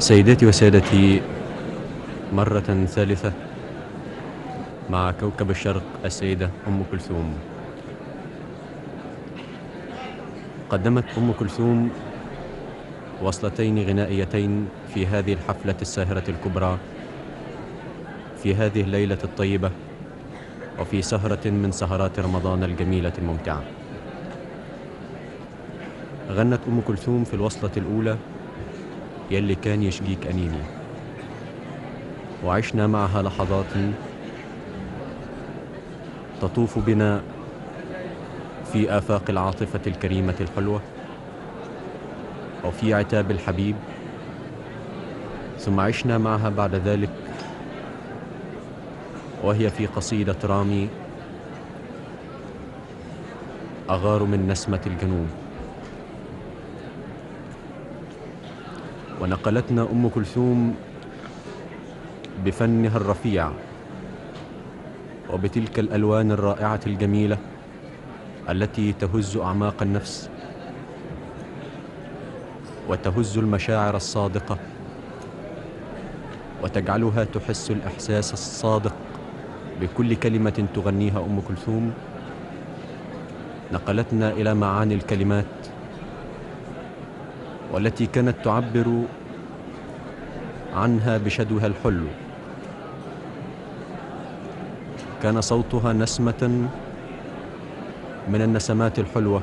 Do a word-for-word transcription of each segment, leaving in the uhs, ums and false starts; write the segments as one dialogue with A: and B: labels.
A: سيداتي وسادتي، مرة ثالثة مع كوكب الشرق السيدة أم كلثوم. قدمت أم كلثوم وصلتين غنائيتين في هذه الحفلة الساهرة الكبرى، في هذه الليلة الطيبة، وفي سهرة من سهرات رمضان الجميلة الممتعة. غنت أم كلثوم في الوصلة الأولى يلي كان يشجيك أنيني، وعشنا معها لحظات تطوف بنا في آفاق العاطفة الكريمة الحلوة، وفي عتاب الحبيب. ثم عشنا معها بعد ذلك وهي في قصيدة رامي أغار من نسمة الجنوب. ونقلتنا أم كلثوم بفنها الرفيع وبتلك الألوان الرائعة الجميلة التي تهز أعماق النفس وتهز المشاعر الصادقة وتجعلها تحس الإحساس الصادق بكل كلمة تغنيها أم كلثوم. نقلتنا إلى معاني الكلمات والتي كانت تعبر عنها بشدوها الحلو. كان صوتها نسمة من النسمات الحلوة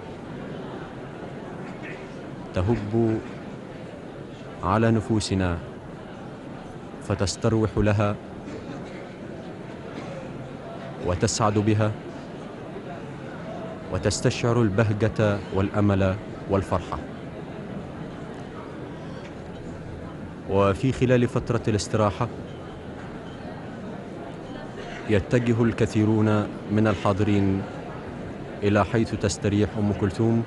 A: تهب على نفوسنا فتستروح لها وتسعد بها وتستشعر البهجة والأمل والفرحة. وفي خلال فترة الاستراحة يتجه الكثيرون من الحاضرين إلى حيث تستريح أم كلثوم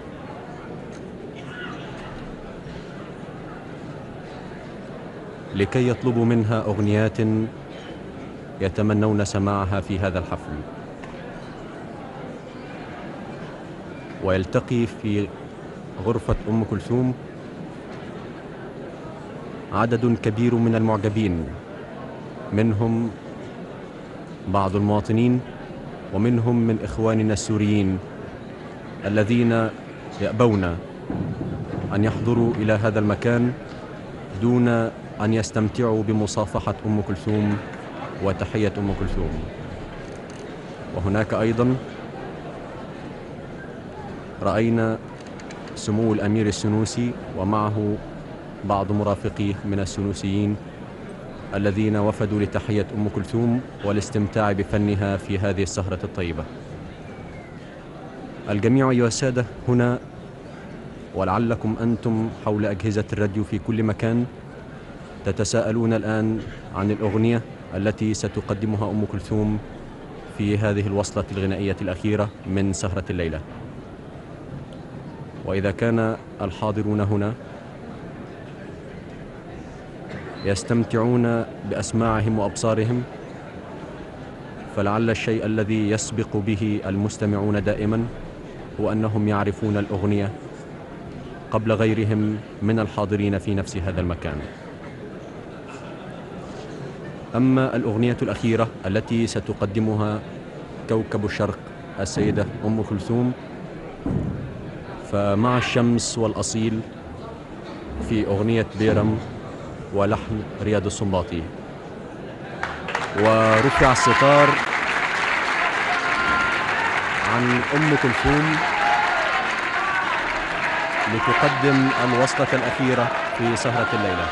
A: لكي يطلبوا منها أغنيات يتمنون سماعها في هذا الحفل. ويلتقي في غرفة أم كلثوم عدد كبير من المعجبين، منهم بعض المواطنين ومنهم من إخواننا السوريين الذين يأبون أن يحضروا إلى هذا المكان دون أن يستمتعوا بمصافحة أم كلثوم وتحية أم كلثوم. وهناك أيضا رأينا سمو الأمير السنوسي ومعه بعض مرافقيه من السنوسيين الذين وفدوا لتحية أم كلثوم والاستمتاع بفنها في هذه السهرة الطيبة. الجميع أيها السادة هنا، ولعلكم أنتم حول أجهزة الراديو في كل مكان تتساءلون الآن عن الأغنية التي ستقدمها أم كلثوم في هذه الوصلة الغنائية الأخيرة من سهرة الليلة. وإذا كان الحاضرون هنا يستمتعون بأسماعهم وأبصارهم، فلعل الشيء الذي يسبق به المستمعون دائما هو أنهم يعرفون الأغنية قبل غيرهم من الحاضرين في نفس هذا المكان. أما الأغنية الأخيرة التي ستقدمها كوكب الشرق السيدة أم كلثوم فمع الشمس والأصيل في أغنية بيرم ولحن رياض السنباطي. ورفع الستار عن أم كلثوم لتقدم الوصلة الأخيرة في سهرة الليلة.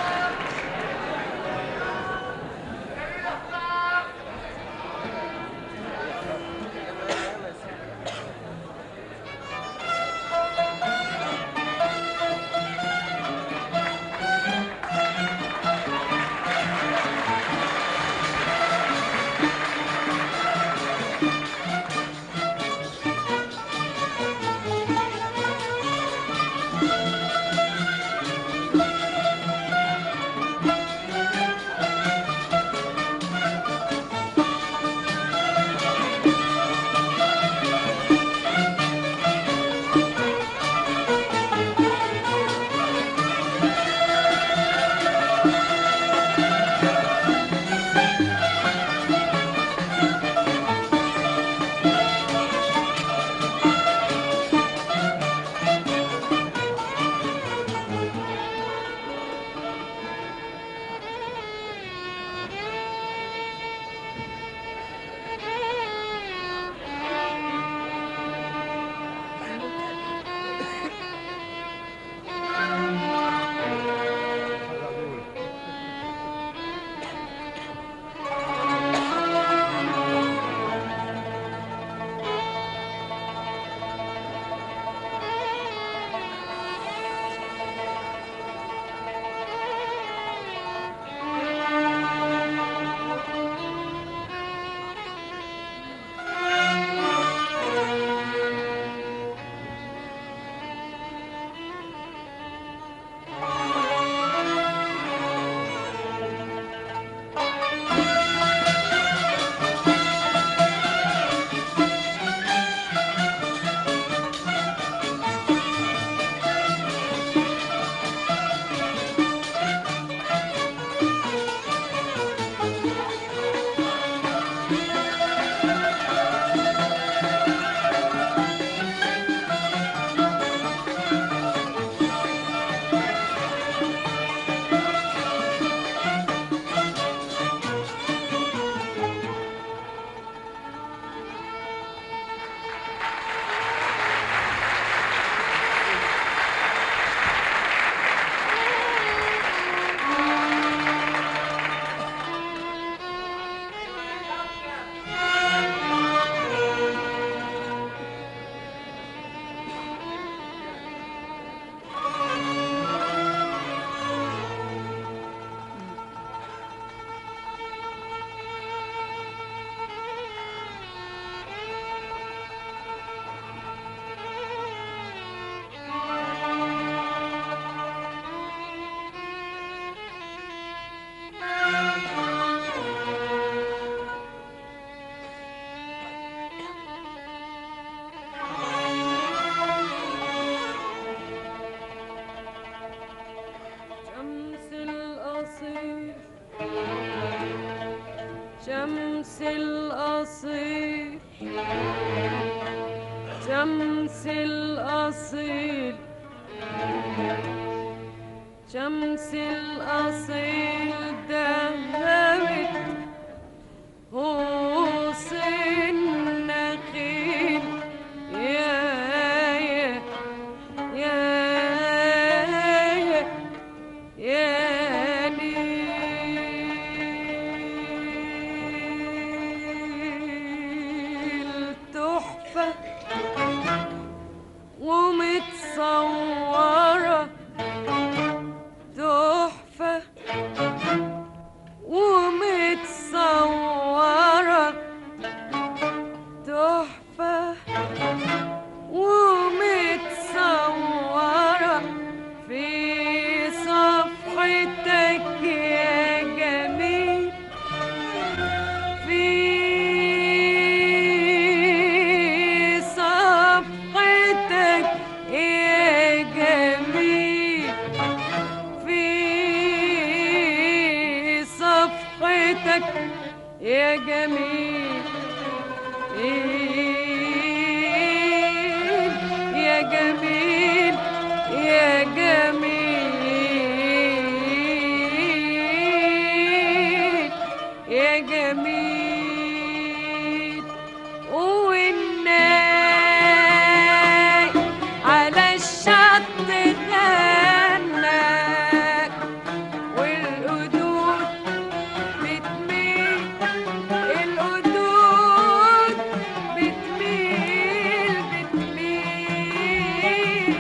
B: الأصيل شمس الأصيل دهبت غوص النخيل يا يا يا يا نيل تحفة ومتصورة تحفة ومتصورة تحفة ومتصورة في صفحتك يا جميل في صفحتك يا جميل في صفحتك يا جميل يا جميل يا جميل يا جميل والناي على الشط غنى والقدود بتميل القدود بتميل بتميل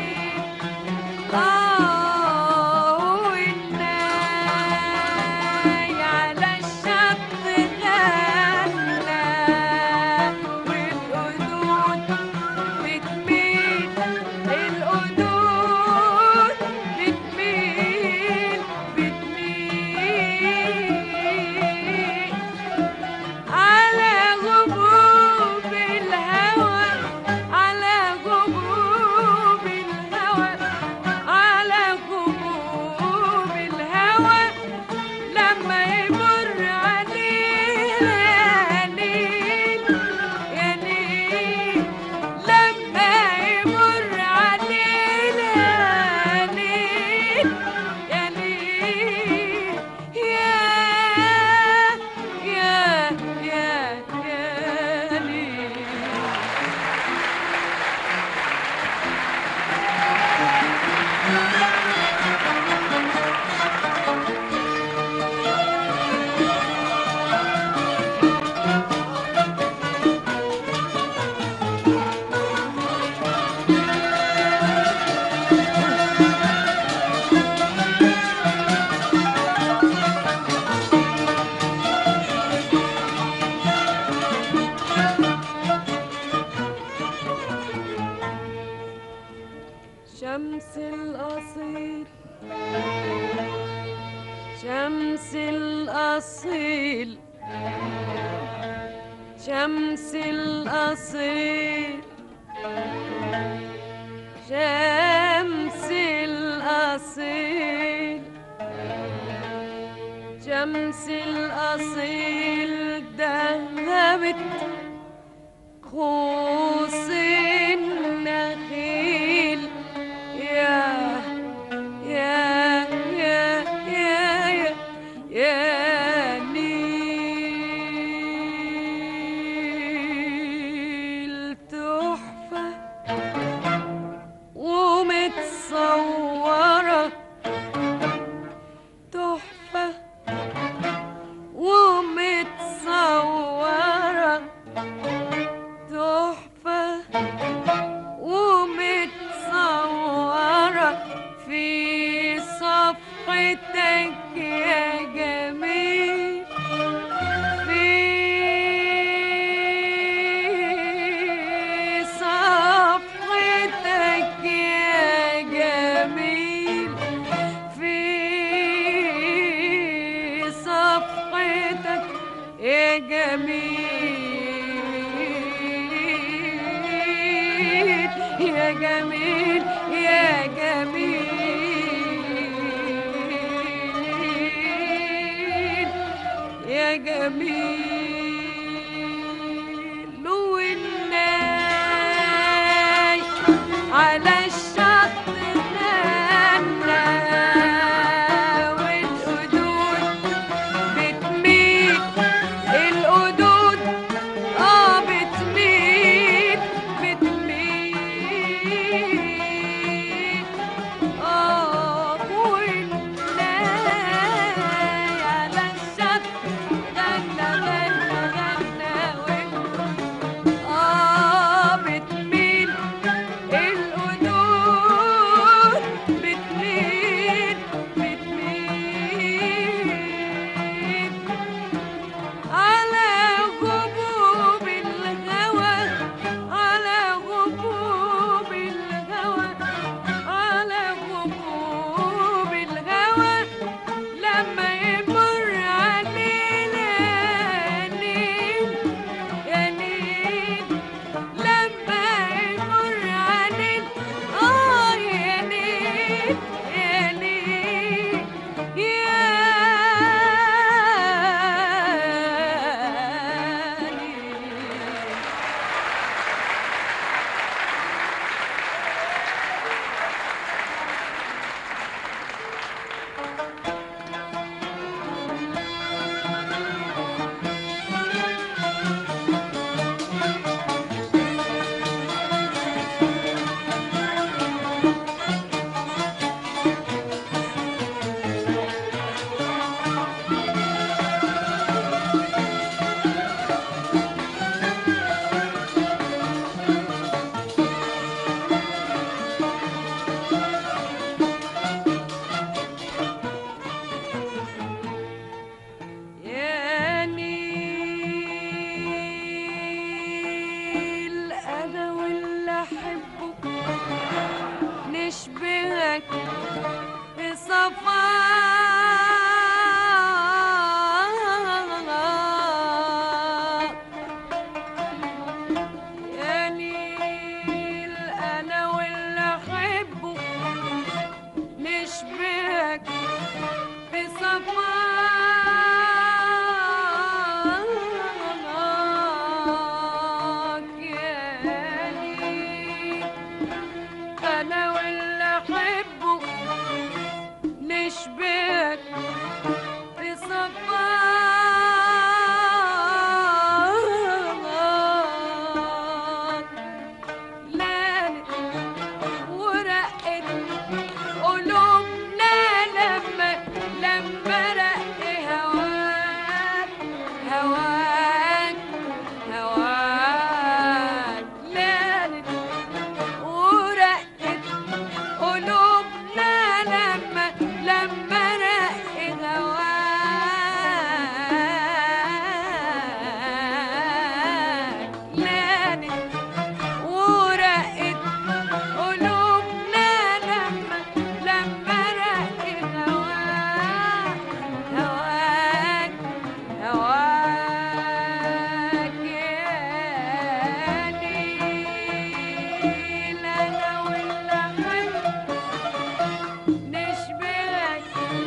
B: آه والناي على الشط غنى والقدود بتميل القدود بتميل بتميل على غبوب الهوى على غبوب الهوى على غبوب الهوى لما يمر عليه يا نيل يا نيل لما يمر عليه يا نيل يا نيل يا يا يا يا نيل شمس الأصيل شمس الأصيل شمس الأصيل شمس الأصيل شمس الأصيل ذهبت خوص النخيل يا يا يا يا يا يا نيل تحفة ومتصورة تحفة ومتصورة تحفة ومتصورة في صفحتك يا جميل في صفحتك يا جميل في صفحتك يا جميل يا جميل يا جميل يا جميل والناي على صفاك يا نيل أنا واللي أحبه نشبهك في صفاك يا نيل أنا واللي أحبه نشبهك في صفاك لانت ورقت قلوبنا لما لما رق هواك هواك هواك لانت ورقت قلوبنا لما لما رق هواك لانت ورقت قلوبنا لما لما رق هواك هواك هواك يا نيل أنا واللي أحبه نشبهك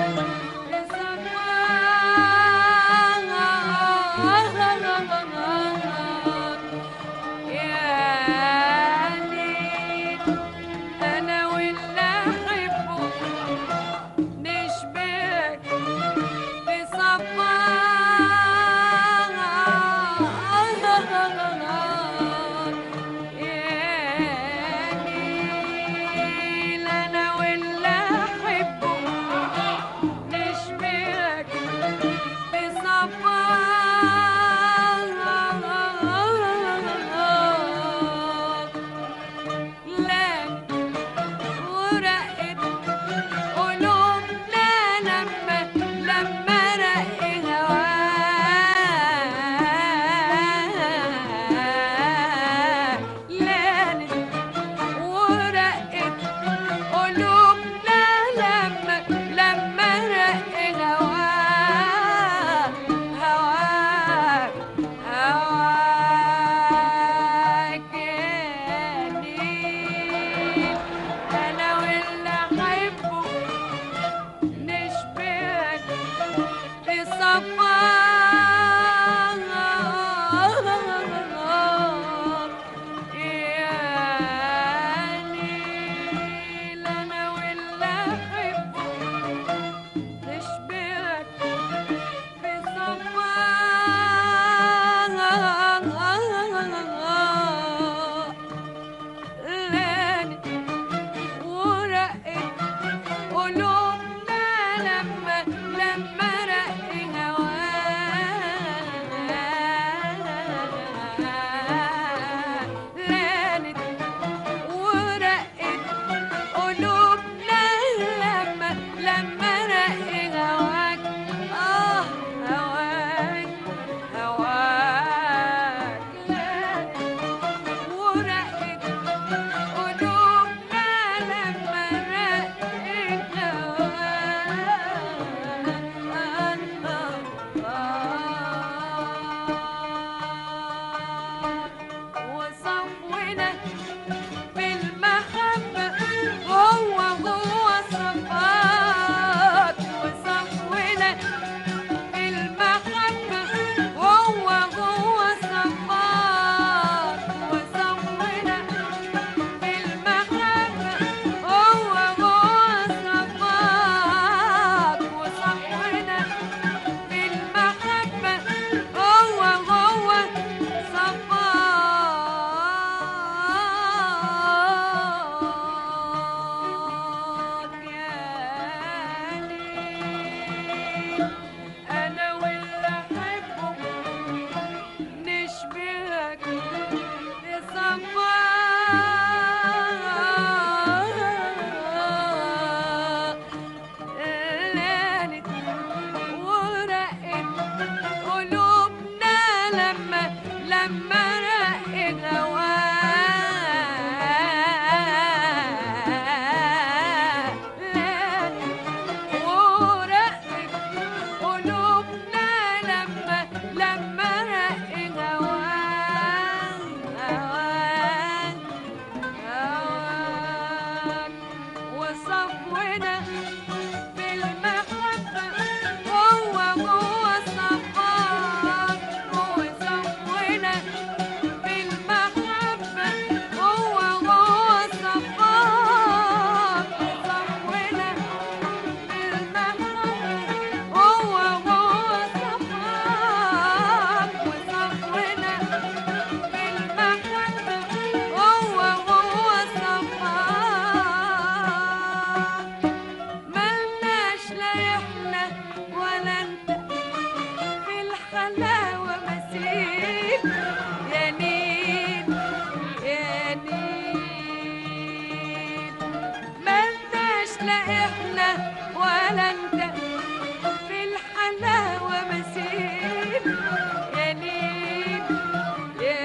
B: ولا انت في الحلاوة مسير يا نيل يا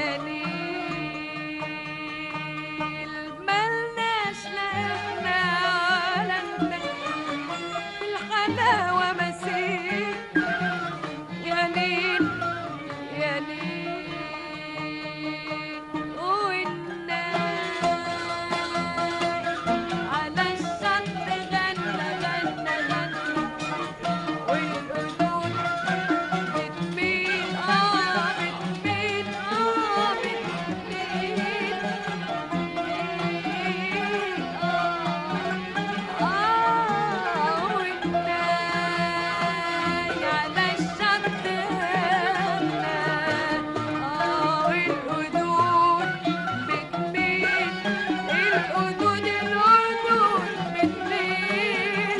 B: نيل ملناش لا احنا ولا انت في الحلاوة مسير يا نيل يا نيل والناس على الشط غنى غنى غنى والقدود بتميل اه بتميل اه بتميل اه اه والناي على الشط غنى اه والقدود بتميل القدود القدود بتميل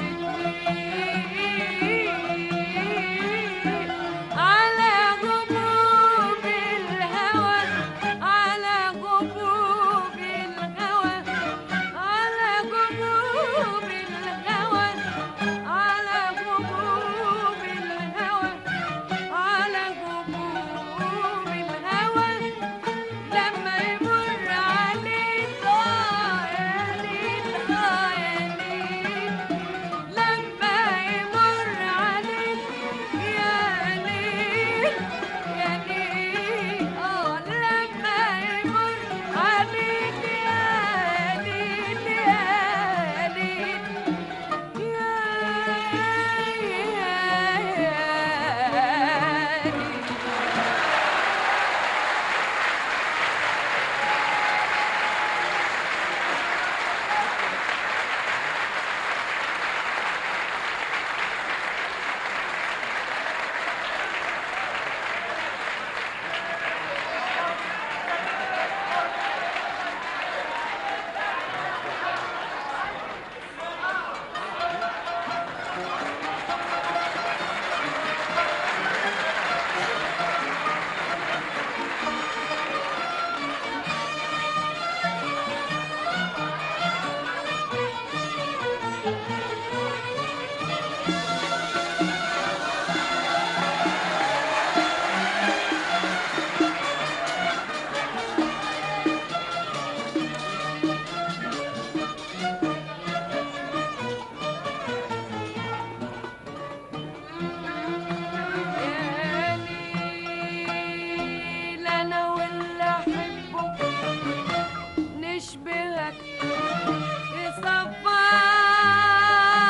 B: بتميل على غبوب الهوى على غبوب الهوى على غبوب الهوى على غبوب الهوى على غبوب الهوى لما يمر عليك اه يا ليل اه يا ليل لما يمر عليك يا ليل يا ليل اه لما يمر عليك يا ليل يا ليل يا يا ليل يا ليل انا واللي احبه نشبهك في صفايا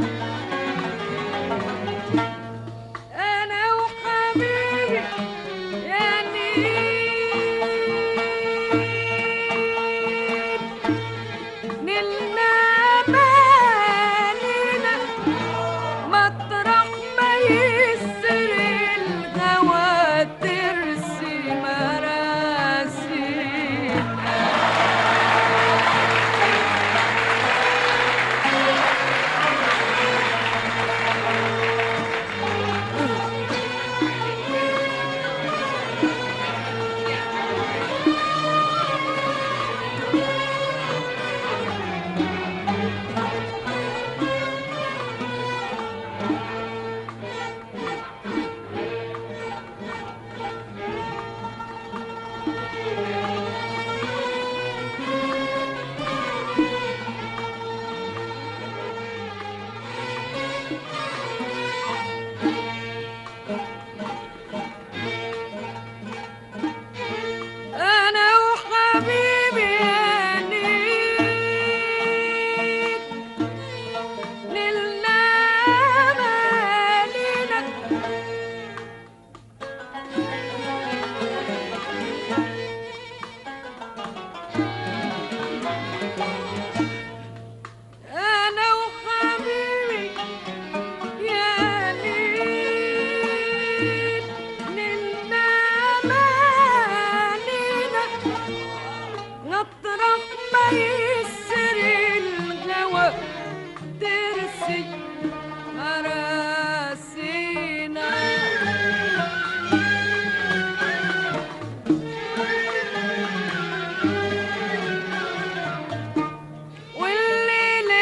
B: أنا وحبيبي يا نيل نلنا مالنا مطرح ما يسر الهوى ترسي مراسينا. أنا وحبيبي يا نيل نلنا مالنا أنا وحبيبي يا نيل نلنا مالنا نطرح ما يسر الهوى ترسي مراسينا. والليل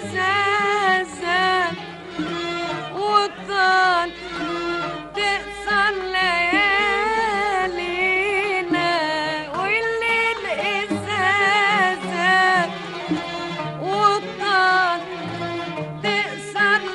B: زازان وطال تقصر ليالينا. والليل زازان وطال تقصر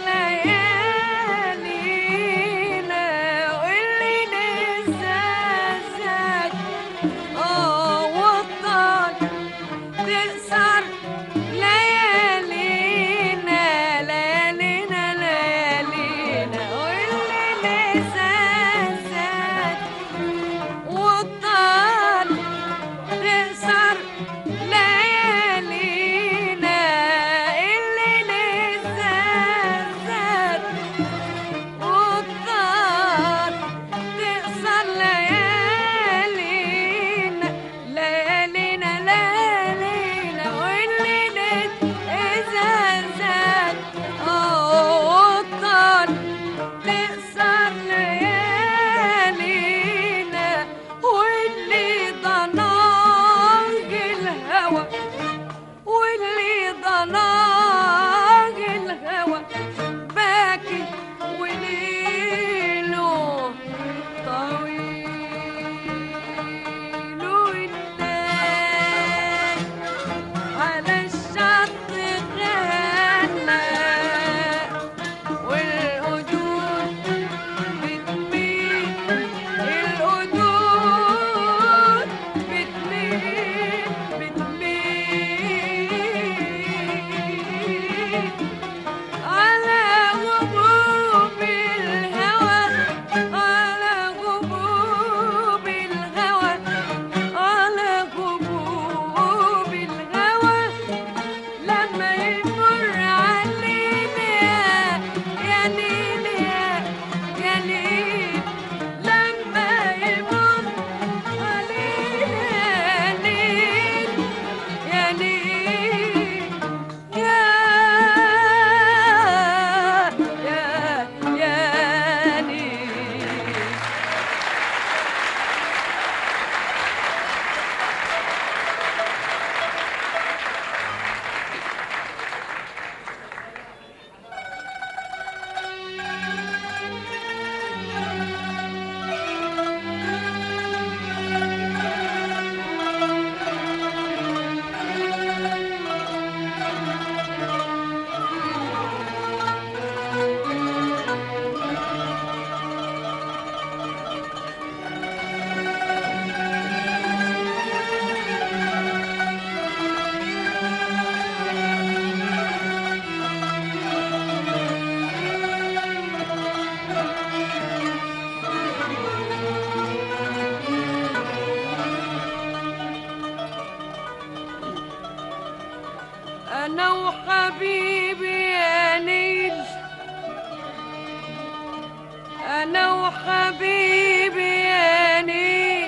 B: أنا وحبيبي يا نيل،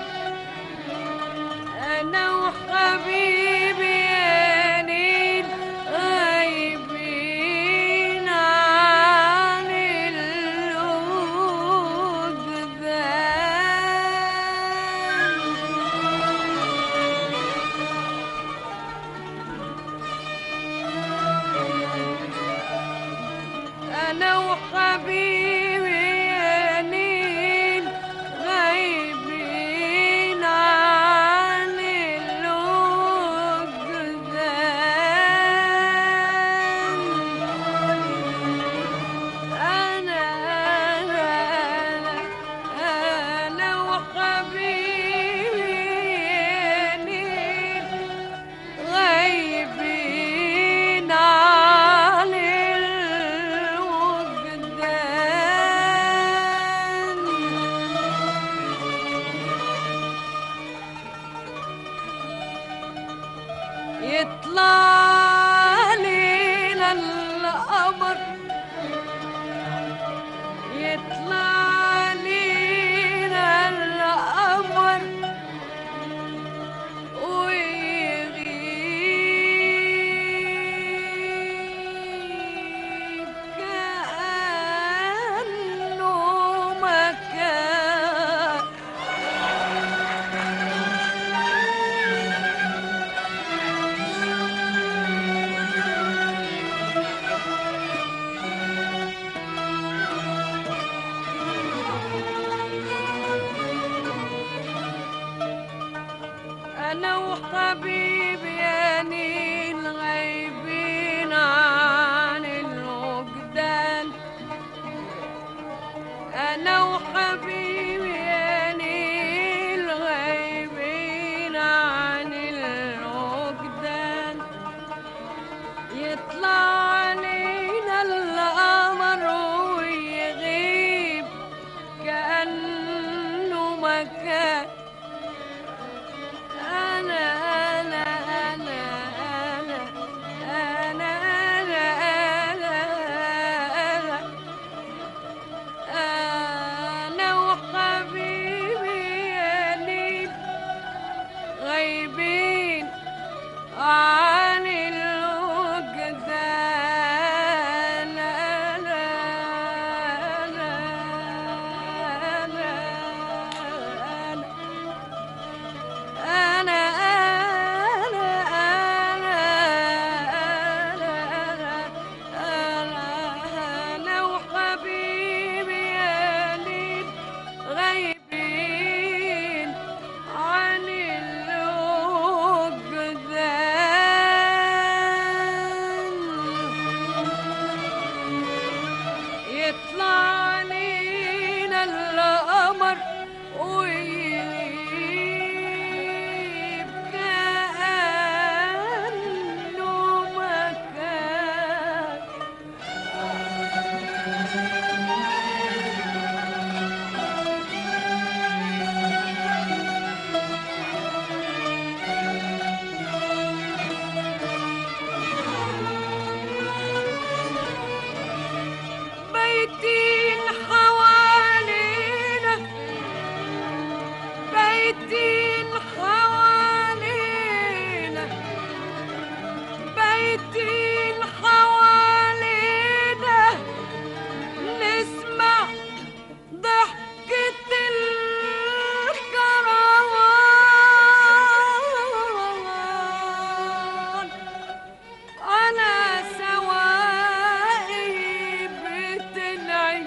B: أنا وحبيبي يا نيل غايبين عن الوجدان. أنا وحبيبي يا نيل غايبين عن الوجدان. أنا أنا أنا وحبيبي يا نيل غايبين عن الوجدان. يطلع علينا القمر، يطلع علينا القمر ويغيب كأنه ما كان. أنا وحبيبي يا نيل غايبين عن الوجدان. أنا وحبيبي يا نيل غايبين عن الوجدان. يطلع علينا القمر ويغيب كأنه ما كان. أنا أنا أنا أنا أنا أنا أنا أنا وحبيبي يا نيل غايبين عن الوجدان. أنا أنا أنا أنا أنا أنا أنا أنا وحبيبي يا نيل غايبين عن الوجدان. يطلع علينا القمر ويغيب كأنه ما كان. بيتين حوالينا، بيتين حوالينا، بيتين حوالينا. نسمع ضحكة الكروان على سواقي بتنعش.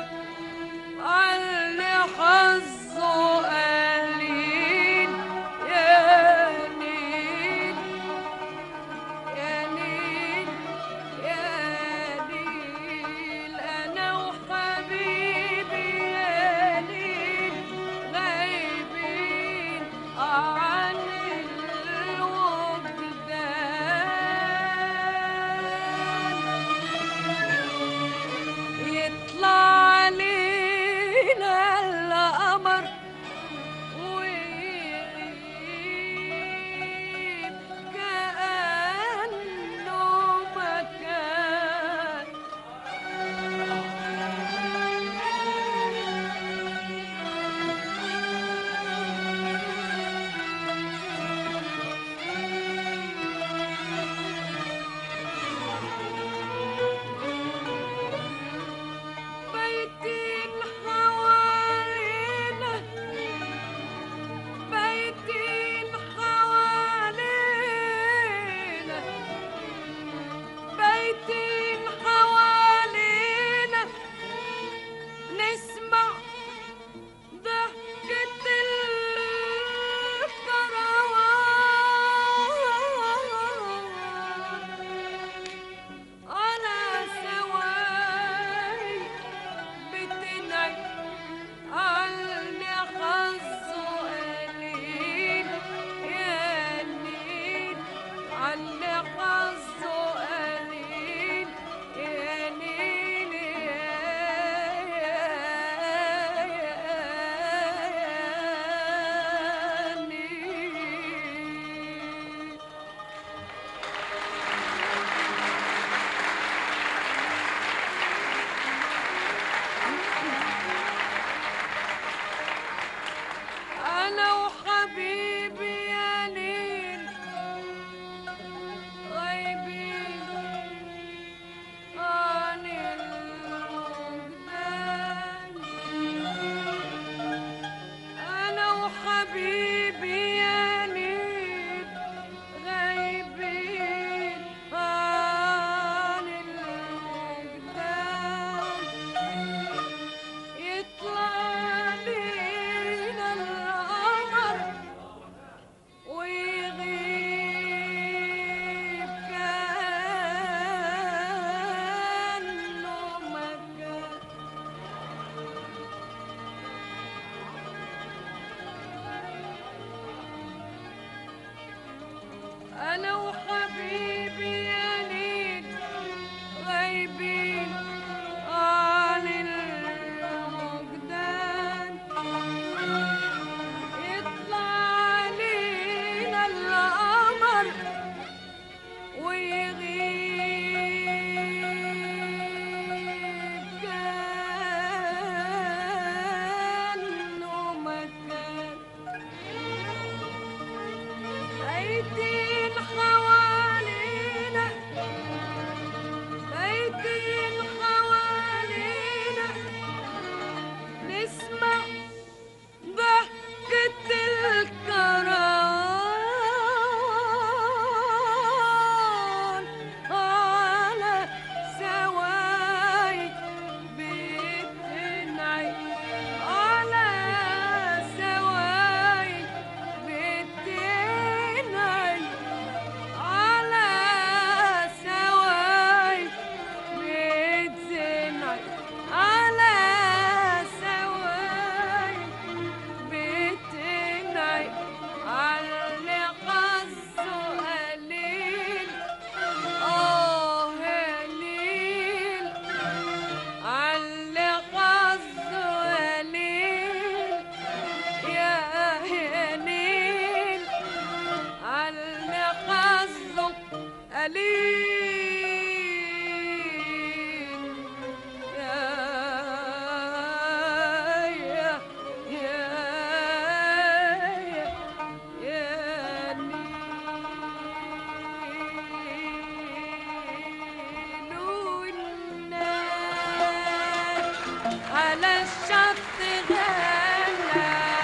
B: على الشط غنى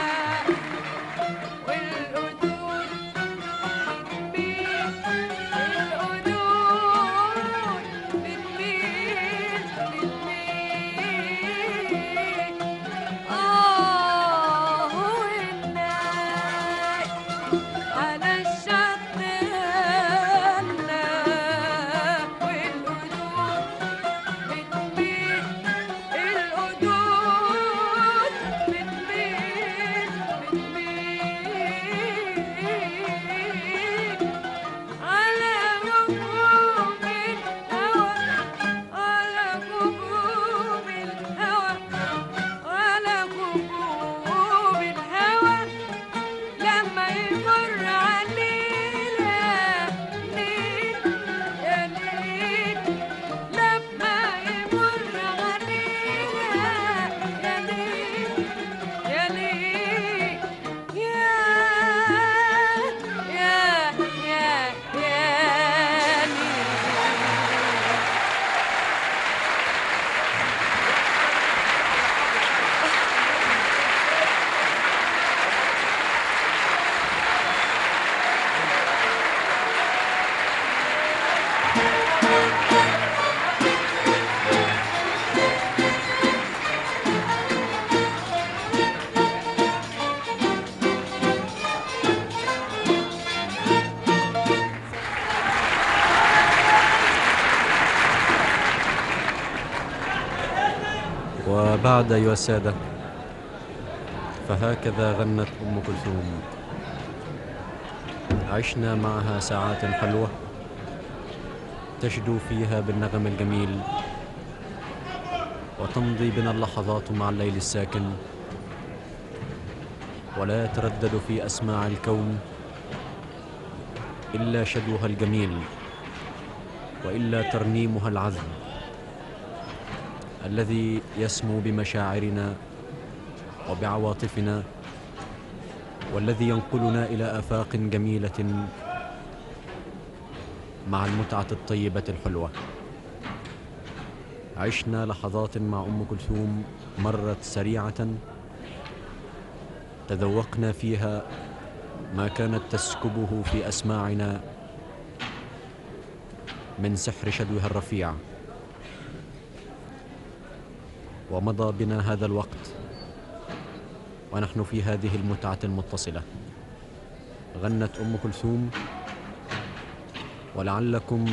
B: والقدود بتميل القدود بتميل بتميل آه والناي على الشط غنى والقدود بتميل القدود بتميل بتميل على ركوب الهوى على ركوب الهوى على ركوب الهوى لما يمر علينا ليل يا ليل لما يمر علينا يا ليل يا ليل يا يا يا يا ليل
A: وبعد أيها السادة، فهكذا غنت أم كلثوم. عشنا معها ساعات حلوة تشدو فيها بالنغم الجميل، وتمضي بنا اللحظات مع الليل الساكن، ولا يتردد في أسماع الكون إلا شدوها الجميل، وإلا ترنيمها العذب الذي يسمو بمشاعرنا وبعواطفنا، والذي ينقلنا إلى آفاق جميلة مع المتعة الطيبة الحلوة. عشنا لحظات مع أم كلثوم مرت سريعة، تذوقنا فيها ما كانت تسكبه في أسماعنا من سحر شدوها الرفيع، ومضى بنا هذا الوقت ونحن في هذه المتعة المتصلة. غنت أم كلثوم، ولعلكم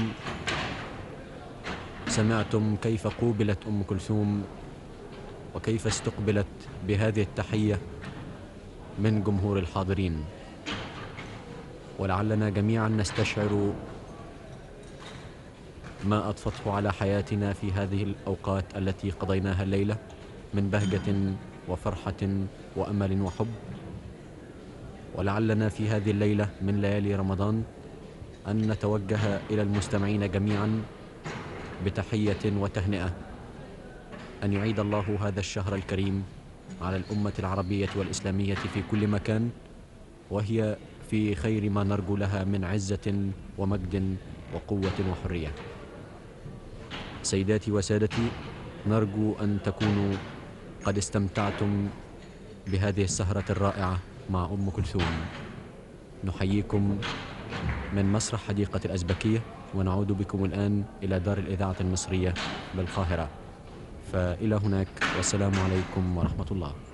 A: سمعتم كيف قوبلت أم كلثوم وكيف استقبلت بهذه التحية من جمهور الحاضرين، ولعلنا جميعا نستشعر ما أضفته على حياتنا في هذه الأوقات التي قضيناها الليلة من بهجة وفرحة وأمل وحب. ولعلنا في هذه الليلة من ليالي رمضان أن نتوجه إلى المستمعين جميعا بتحية وتهنئة، أن يعيد الله هذا الشهر الكريم على الأمة العربية والإسلامية في كل مكان، وهي في خير ما نرجو لها من عزة ومجد وقوة وحرية. سيداتي وسادتي، نرجو أن تكونوا قد استمتعتم بهذه السهرة الرائعة مع أم كلثوم. نحييكم من مسرح حديقة الأزبكية، ونعود بكم الآن إلى دار الإذاعة المصرية بالقاهرة. فإلى هناك، والسلام عليكم ورحمة الله.